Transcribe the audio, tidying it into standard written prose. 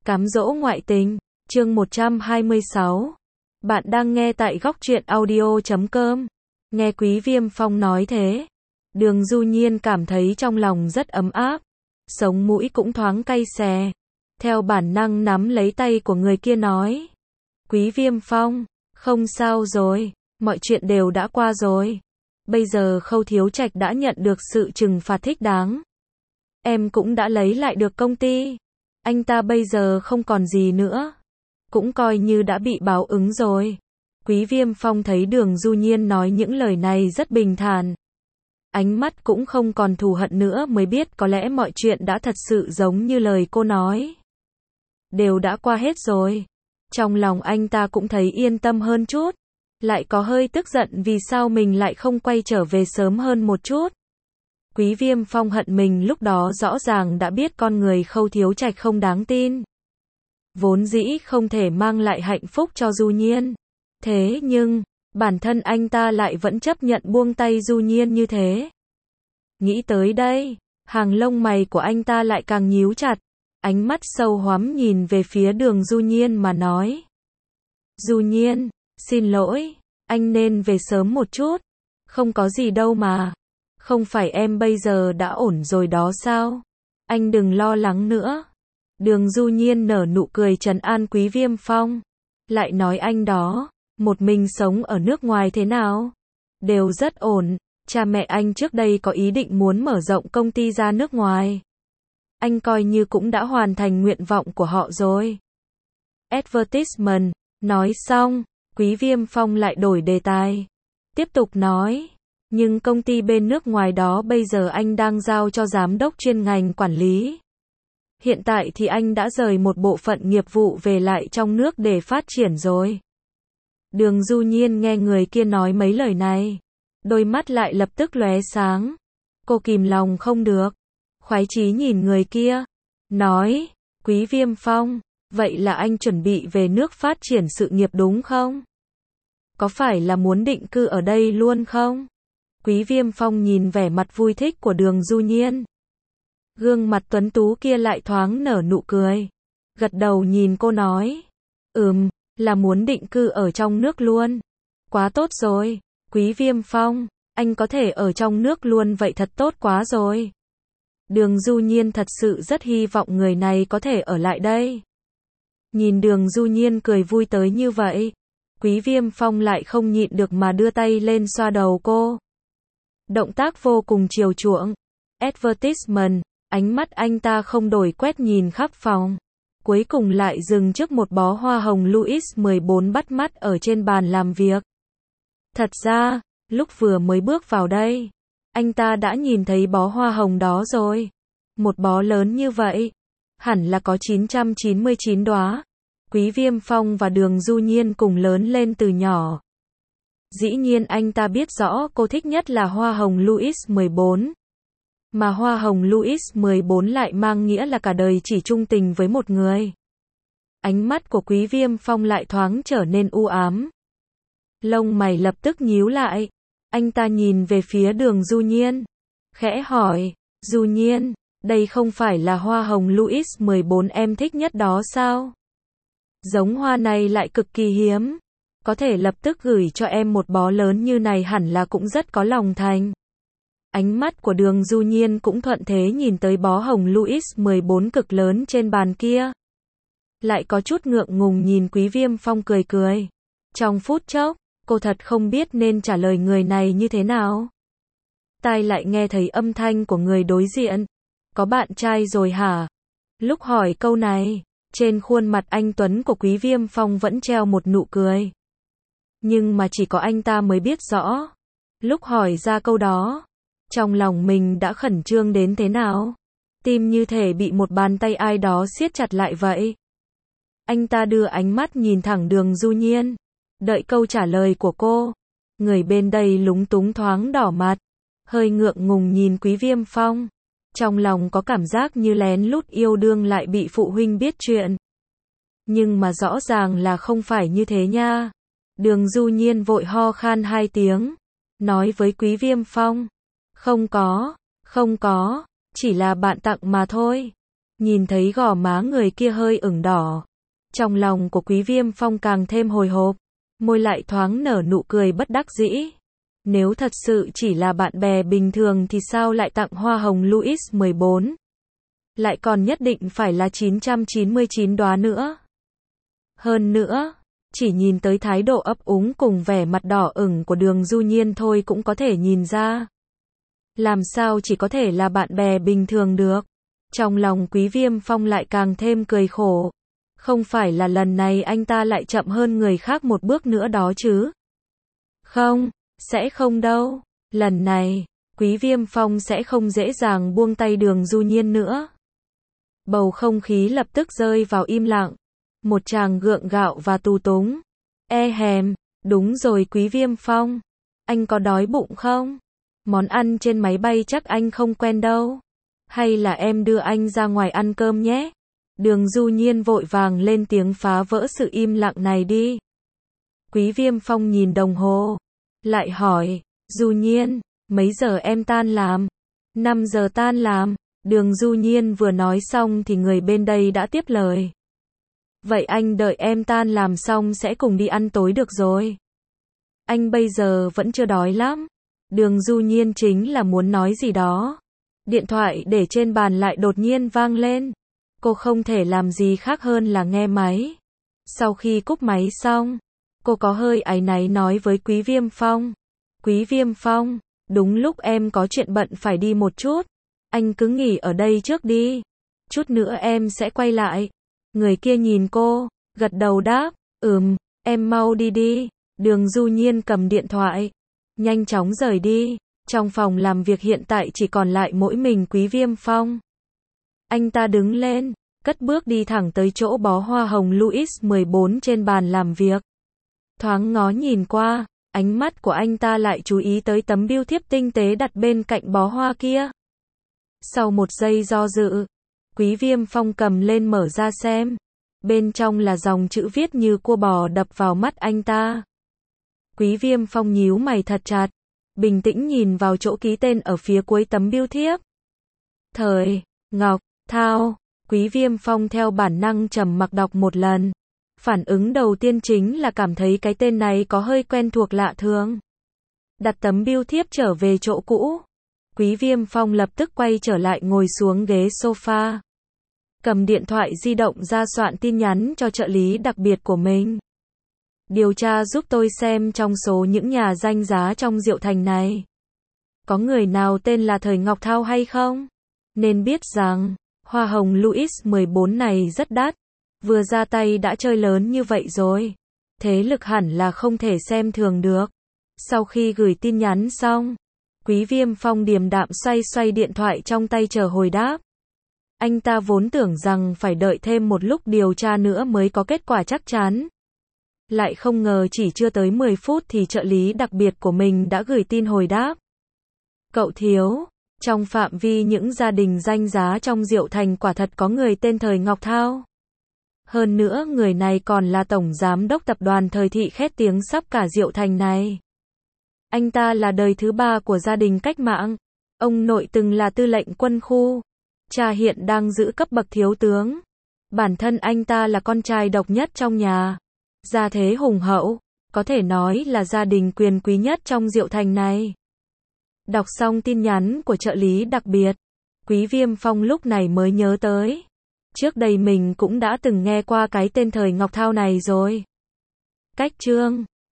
Cám dỗ ngoại tình, chương 126. Bạn đang nghe tại góc truyện audio.com. Nghe Quý Viêm Phong nói thế, Đường Du Nhiên cảm thấy trong lòng rất ấm áp, sống mũi cũng thoáng cay xè. Theo bản năng nắm lấy tay của người kia nói: Quý Viêm Phong, không sao rồi, mọi chuyện đều đã qua rồi. Bây giờ Khâu Thiếu Trạch đã nhận được sự trừng phạt thích đáng. Em cũng đã lấy lại được công ty. Anh ta bây giờ không còn gì nữa, cũng coi như đã bị báo ứng rồi. Quý Viêm Phong thấy Đường Du Nhiên nói những lời này rất bình thản, ánh mắt cũng không còn thù hận nữa, mới biết có lẽ mọi chuyện đã thật sự giống như lời cô nói, đều đã qua hết rồi. Trong lòng anh ta cũng thấy yên tâm hơn chút, lại có hơi tức giận vì sao mình lại không quay trở về sớm hơn một chút. Quý Viêm Phong hận mình lúc đó rõ ràng đã biết con người Khâu Thiếu Trạch không đáng tin, vốn dĩ không thể mang lại hạnh phúc cho Du Nhiên. Thế nhưng, bản thân anh ta lại vẫn chấp nhận buông tay Du Nhiên như thế. Nghĩ tới đây, hàng lông mày của anh ta lại càng nhíu chặt, ánh mắt sâu hoắm nhìn về phía Đường Du Nhiên mà nói: Du Nhiên, xin lỗi, anh nên về sớm một chút. Không có gì đâu mà. Không phải em bây giờ đã ổn rồi đó sao? Anh đừng lo lắng nữa. Đường Du Nhiên nở nụ cười trấn an Quý Viêm Phong. Lại nói anh đó, một mình sống ở nước ngoài thế nào? Đều rất ổn. Cha mẹ anh trước đây có ý định muốn mở rộng công ty ra nước ngoài. Anh coi như cũng đã hoàn thành nguyện vọng của họ rồi. Advertisement. Nói xong, Quý Viêm Phong lại đổi đề tài, tiếp tục nói: nhưng công ty bên nước ngoài đó bây giờ anh đang giao cho giám đốc chuyên ngành quản lý. Hiện tại thì anh đã rời một bộ phận nghiệp vụ về lại trong nước để phát triển rồi. Đường Du Nhiên nghe người kia nói mấy lời này, đôi mắt lại lập tức lóe sáng. Cô kìm lòng không được, khoái chí nhìn người kia, nói: Quý Viêm Phong, vậy là anh chuẩn bị về nước phát triển sự nghiệp đúng không? Có phải là muốn định cư ở đây luôn không? Quý Viêm Phong nhìn vẻ mặt vui thích của Đường Du Nhiên, gương mặt tuấn tú kia lại thoáng nở nụ cười, gật đầu nhìn cô nói: là muốn định cư ở trong nước luôn. Quá tốt rồi, Quý Viêm Phong, anh có thể ở trong nước luôn vậy thật tốt quá rồi. Đường Du Nhiên thật sự rất hy vọng người này có thể ở lại đây. Nhìn Đường Du Nhiên cười vui tới như vậy, Quý Viêm Phong lại không nhịn được mà đưa tay lên xoa đầu cô. Động tác vô cùng chiều chuộng. Advertisement, ánh mắt anh ta không đổi quét nhìn khắp phòng, cuối cùng lại dừng trước một bó hoa hồng Louis 14 bắt mắt ở trên bàn làm việc. Thật ra, lúc vừa mới bước vào đây, anh ta đã nhìn thấy bó hoa hồng đó rồi. Một bó lớn như vậy, hẳn là có 999 đóa. Quý Viêm Phong và Đường Du Nhiên cùng lớn lên từ nhỏ. Dĩ nhiên anh ta biết rõ cô thích nhất là hoa hồng Louis 14. Mà hoa hồng Louis 14 lại mang nghĩa là cả đời chỉ trung tình với một người. Ánh mắt của Quý Viêm Phong lại thoáng trở nên u ám. Lông mày lập tức nhíu lại. Anh ta nhìn về phía Đường Du Nhiên, khẽ hỏi: Du Nhiên, đây không phải là hoa hồng Louis 14 em thích nhất đó sao? Giống hoa này lại cực kỳ hiếm, có thể lập tức gửi cho em một bó lớn như này hẳn là cũng rất có lòng thành. Ánh mắt của Đường Du Nhiên cũng thuận thế nhìn tới bó hồng Louis 14 cực lớn trên bàn kia. Lại có chút ngượng ngùng nhìn Quý Viêm Phong cười cười. Trong phút chốc, cô thật không biết nên trả lời người này như thế nào. Tai lại nghe thấy âm thanh của người đối diện. Có bạn trai rồi hả? Lúc hỏi câu này, trên khuôn mặt anh tuấn của Quý Viêm Phong vẫn treo một nụ cười. Nhưng mà chỉ có anh ta mới biết rõ, lúc hỏi ra câu đó, trong lòng mình đã khẩn trương đến thế nào. Tim như thể bị một bàn tay ai đó siết chặt lại vậy. Anh ta đưa ánh mắt nhìn thẳng Đường Du Nhiên, đợi câu trả lời của cô. Người bên đây lúng túng thoáng đỏ mặt, hơi ngượng ngùng nhìn Quý Viêm Phong. Trong lòng có cảm giác như lén lút yêu đương lại bị phụ huynh biết chuyện. Nhưng mà rõ ràng là không phải như thế nha. Đường Du Nhiên vội ho khan 2 tiếng, nói với Quý Viêm Phong: không có, chỉ là bạn tặng mà thôi. Nhìn thấy gò má người kia hơi ửng đỏ. Trong lòng của Quý Viêm Phong càng thêm hồi hộp. Môi lại thoáng nở nụ cười bất đắc dĩ. Nếu thật sự chỉ là bạn bè bình thường thì sao lại tặng hoa hồng Louis 14? Lại còn nhất định phải là 999 đóa nữa. Hơn nữa, chỉ nhìn tới thái độ ấp úng cùng vẻ mặt đỏ ửng của Đường Du Nhiên thôi cũng có thể nhìn ra. Làm sao chỉ có thể là bạn bè bình thường được. Trong lòng Quý Viêm Phong lại càng thêm cười khổ. Không phải là lần này anh ta lại chậm hơn người khác một bước nữa đó chứ? Không, sẽ không đâu. Lần này, Quý Viêm Phong sẽ không dễ dàng buông tay Đường Du Nhiên nữa. Bầu không khí lập tức rơi vào im lặng. Một tràng gượng gạo và tù túng. Hèm, đúng rồi Quý Viêm Phong. Anh có đói bụng không? Món ăn trên máy bay chắc anh không quen đâu. Hay là em đưa anh ra ngoài ăn cơm nhé? Đường Du Nhiên vội vàng lên tiếng phá vỡ sự im lặng này đi. Quý Viêm Phong nhìn đồng hồ. Lại hỏi, Du Nhiên, mấy giờ em tan làm? 5 giờ tan làm. Đường Du Nhiên vừa nói xong thì người bên đây đã tiếp lời. Vậy anh đợi em tan làm xong sẽ cùng đi ăn tối được rồi. Anh bây giờ vẫn chưa đói lắm. Đường Du Nhiên chính là muốn nói gì đó. Điện thoại để trên bàn lại đột nhiên vang lên. Cô không thể làm gì khác hơn là nghe máy. Sau khi cúp máy xong, cô có hơi áy náy nói với Quý Viêm Phong. Quý Viêm Phong, đúng lúc em có chuyện bận phải đi một chút. Anh cứ nghỉ ở đây trước đi. Chút nữa em sẽ quay lại. Người kia nhìn cô, gật đầu đáp, em mau đi đi. Đường Du Nhiên cầm điện thoại, nhanh chóng rời đi. Trong phòng làm việc hiện tại chỉ còn lại mỗi mình Quý Viêm Phong. Anh ta đứng lên, cất bước đi thẳng tới chỗ bó hoa hồng Louis 14 trên bàn làm việc. Thoáng ngó nhìn qua, ánh mắt của anh ta lại chú ý tới tấm bưu thiếp tinh tế đặt bên cạnh bó hoa kia. Sau một giây do dự, Quý Viêm Phong cầm lên mở ra xem. Bên trong là dòng chữ viết như cua bò đập vào mắt anh ta. Quý Viêm Phong nhíu mày thật chặt, bình tĩnh nhìn vào chỗ ký tên ở phía cuối tấm bưu thiếp. Thời Ngọc Thao. Quý Viêm Phong theo bản năng trầm mặc đọc một lần. Phản ứng đầu tiên chính là cảm thấy cái tên này có hơi quen thuộc lạ thường. Đặt tấm bưu thiếp trở về chỗ cũ. Quý Viêm Phong lập tức quay trở lại ngồi xuống ghế sofa. Cầm điện thoại di động ra soạn tin nhắn cho trợ lý đặc biệt của mình. Điều tra giúp tôi xem trong số những nhà danh giá trong Diệu Thành này. Có người nào tên là Thời Ngọc Thao hay không? Nên biết rằng, hoa hồng Louis 14 này rất đắt. Vừa ra tay đã chơi lớn như vậy rồi. Thế lực hẳn là không thể xem thường được. Sau khi gửi tin nhắn xong, Quý Viêm Phong điềm đạm xoay xoay điện thoại trong tay chờ hồi đáp. Anh ta vốn tưởng rằng phải đợi thêm một lúc điều tra nữa mới có kết quả chắc chắn. Lại không ngờ chỉ chưa tới 10 phút thì trợ lý đặc biệt của mình đã gửi tin hồi đáp. Cậu thiếu, trong phạm vi những gia đình danh giá trong Diệu Thành quả thật có người tên Thời Ngọc Thao. Hơn nữa người này còn là tổng giám đốc tập đoàn Thời Thị khét tiếng sắp cả Diệu Thành này. Anh ta là đời thứ 3 của gia đình cách mạng. Ông nội từng là tư lệnh quân khu. Cha hiện đang giữ cấp bậc thiếu tướng. Bản thân anh ta là con trai độc nhất trong nhà. Gia thế hùng hậu, có thể nói là gia đình quyền quý nhất trong Diệu Thành này. Đọc xong tin nhắn của trợ lý đặc biệt, Quý Viêm Phong lúc này mới nhớ tới. Trước đây mình cũng đã từng nghe qua cái tên Thời Ngọc Thao này rồi. Cách chương